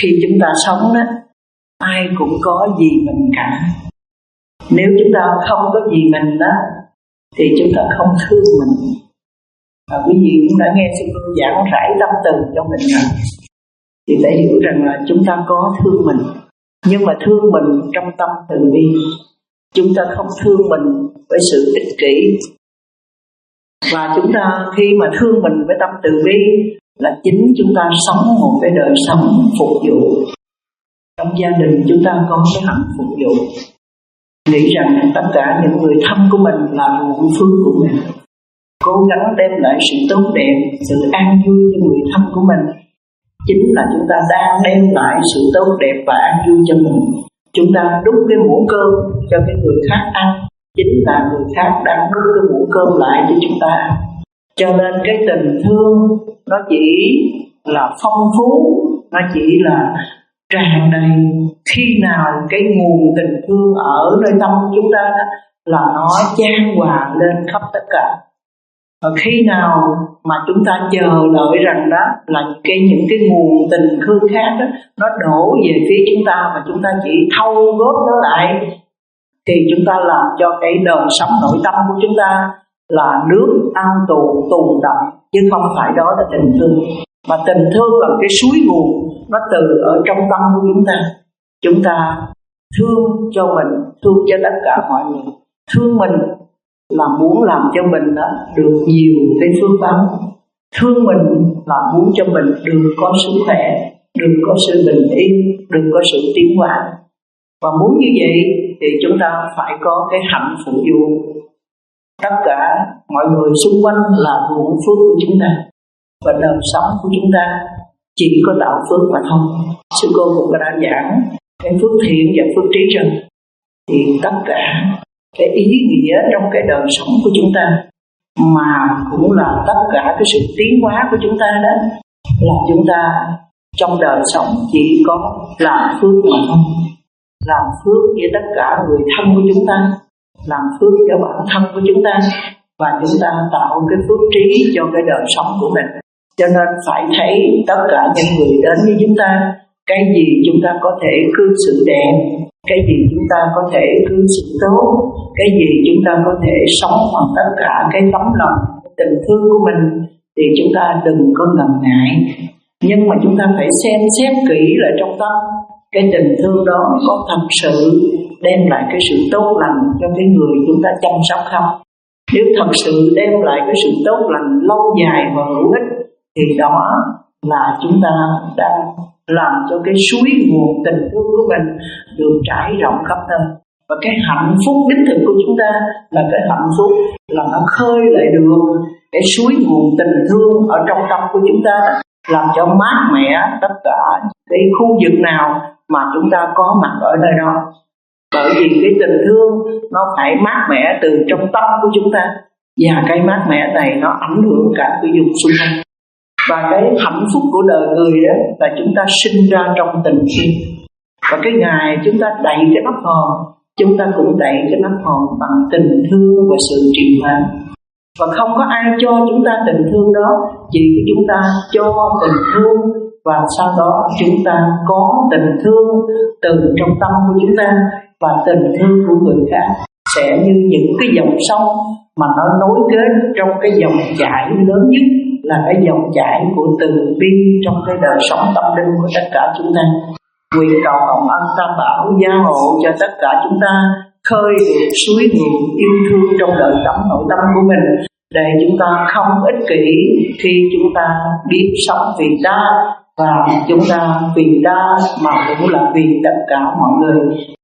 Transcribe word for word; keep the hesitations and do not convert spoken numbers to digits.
khi chúng ta sống đó, ai cũng có gì mình cả. Nếu chúng ta không có gì mình đó thì chúng ta không thương mình. Và quý vị cũng đã nghe sư cô giảng rải tâm từ cho mình rồi, thì phải hiểu rằng là chúng ta có thương mình, nhưng mà thương mình trong tâm từ bi. Chúng ta không thương mình với sự ích kỷ. Và chúng ta khi mà thương mình với tâm từ bi là chính chúng ta sống một cái đời sống phục vụ. Trong gia đình chúng ta có cái hạnh phục vụ, nghĩ rằng tất cả những người thân của mình là ruộng phước của mình, cố gắng đem lại sự tốt đẹp, sự an vui cho người thân của mình. Chính là chúng ta đang đem lại sự tốt đẹp và an vui cho mình. Chúng ta đút cái muỗng cơm cho cái người khác ăn, chính là người khác đang đút cái muỗng cơm lại cho chúng ta ăn. Cho nên cái tình thương nó chỉ là phong phú, nó chỉ là tràn đầy khi nào cái nguồn tình thương ở nơi tâm của chúng ta đó, là nó chan hòa lên khắp tất cả. Và khi nào mà chúng ta chờ đợi rằng đó là cái những cái nguồn tình thương khác đó, nó đổ về phía chúng ta mà chúng ta chỉ thâu góp nó lại, thì chúng ta làm cho cái đời sống nội tâm của chúng ta là nước ao tù tù đậm, chứ không phải đó là tình thương. Mà tình thương là cái suối nguồn, nó từ ở trong tâm của chúng ta. Chúng ta thương cho mình, thương cho tất cả mọi người. Thương mình là muốn làm cho mình đó được nhiều cái phước báo. Thương mình là muốn cho mình được có sức khỏe, được có sự bình yên, được có sự tiến hóa. Và muốn như vậy thì chúng ta phải có cái hạnh phục vụ. Tất cả mọi người xung quanh là ruộng phước của chúng ta, và đời sống của chúng ta chỉ có tạo phước mà thôi. Sư cô cũng đã giảng cái phước thiện và phước trí rồi, thì tất cả cái ý nghĩa trong cái đời sống của chúng ta, mà cũng là tất cả cái sự tiến hóa của chúng ta đó, là chúng ta trong đời sống chỉ có làm phước mà thôi. Làm phước với tất cả người thân của chúng ta, làm phước cho bản thân của chúng ta, và chúng ta tạo cái phước trí cho cái đời sống của mình. Cho nên phải thấy tất cả những người đến với chúng ta, cái gì chúng ta có thể cư xử đẹp, cái gì chúng ta có thể cư xử tốt, cái gì chúng ta có thể sống bằng tất cả cái tấm lòng, tình thương của mình, thì chúng ta đừng có ngần ngại. Nhưng mà chúng ta phải xem xét kỹ lại trong tâm, cái tình thương đó có thật sự đem lại cái sự tốt lành cho cái người chúng ta chăm sóc không? Nếu thật sự đem lại cái sự tốt lành lâu dài và hữu ích, thì đó là chúng ta đang làm cho cái suối nguồn tình thương của mình được trải rộng khắp nơi. Và cái hạnh phúc đích thực của chúng ta là cái hạnh phúc là nó khơi lại được cái suối nguồn tình thương ở trong tâm của chúng ta, làm cho mát mẻ tất cả cái khu vực nào mà chúng ta có mặt ở nơi đó. Bởi vì cái tình thương nó phải mát mẻ từ trong tâm của chúng ta, và cái mát mẻ này nó ảnh hưởng cả cái vùng xung quanh. Và cái hạnh phúc của đời người đó là chúng ta sinh ra trong tình yêu. Và cái ngày chúng ta đậy cái nắp hòm, chúng ta cũng đậy cái nắp hòm bằng tình thương và sự trì hoãn. Và không có ai cho chúng ta tình thương đó, chỉ chúng ta cho tình thương, và sau đó chúng ta có tình thương từ trong tâm của chúng ta, và tình thương của người khác sẽ như những cái dòng sông mà nó nối kết trong cái dòng chảy lớn nhất, là cái dòng chảy của từ bi trong cái đời sống tâm linh của tất cả chúng ta. Nguyện cầu hồng ân Tam Bảo gia hộ cho tất cả chúng ta khơi được suối nguồn yêu thương trong đời sống nội tâm của mình, để chúng ta không ích kỷ khi chúng ta biết sống vì ta, và chúng ta vì ta mà cũng là vì tất cả mọi người.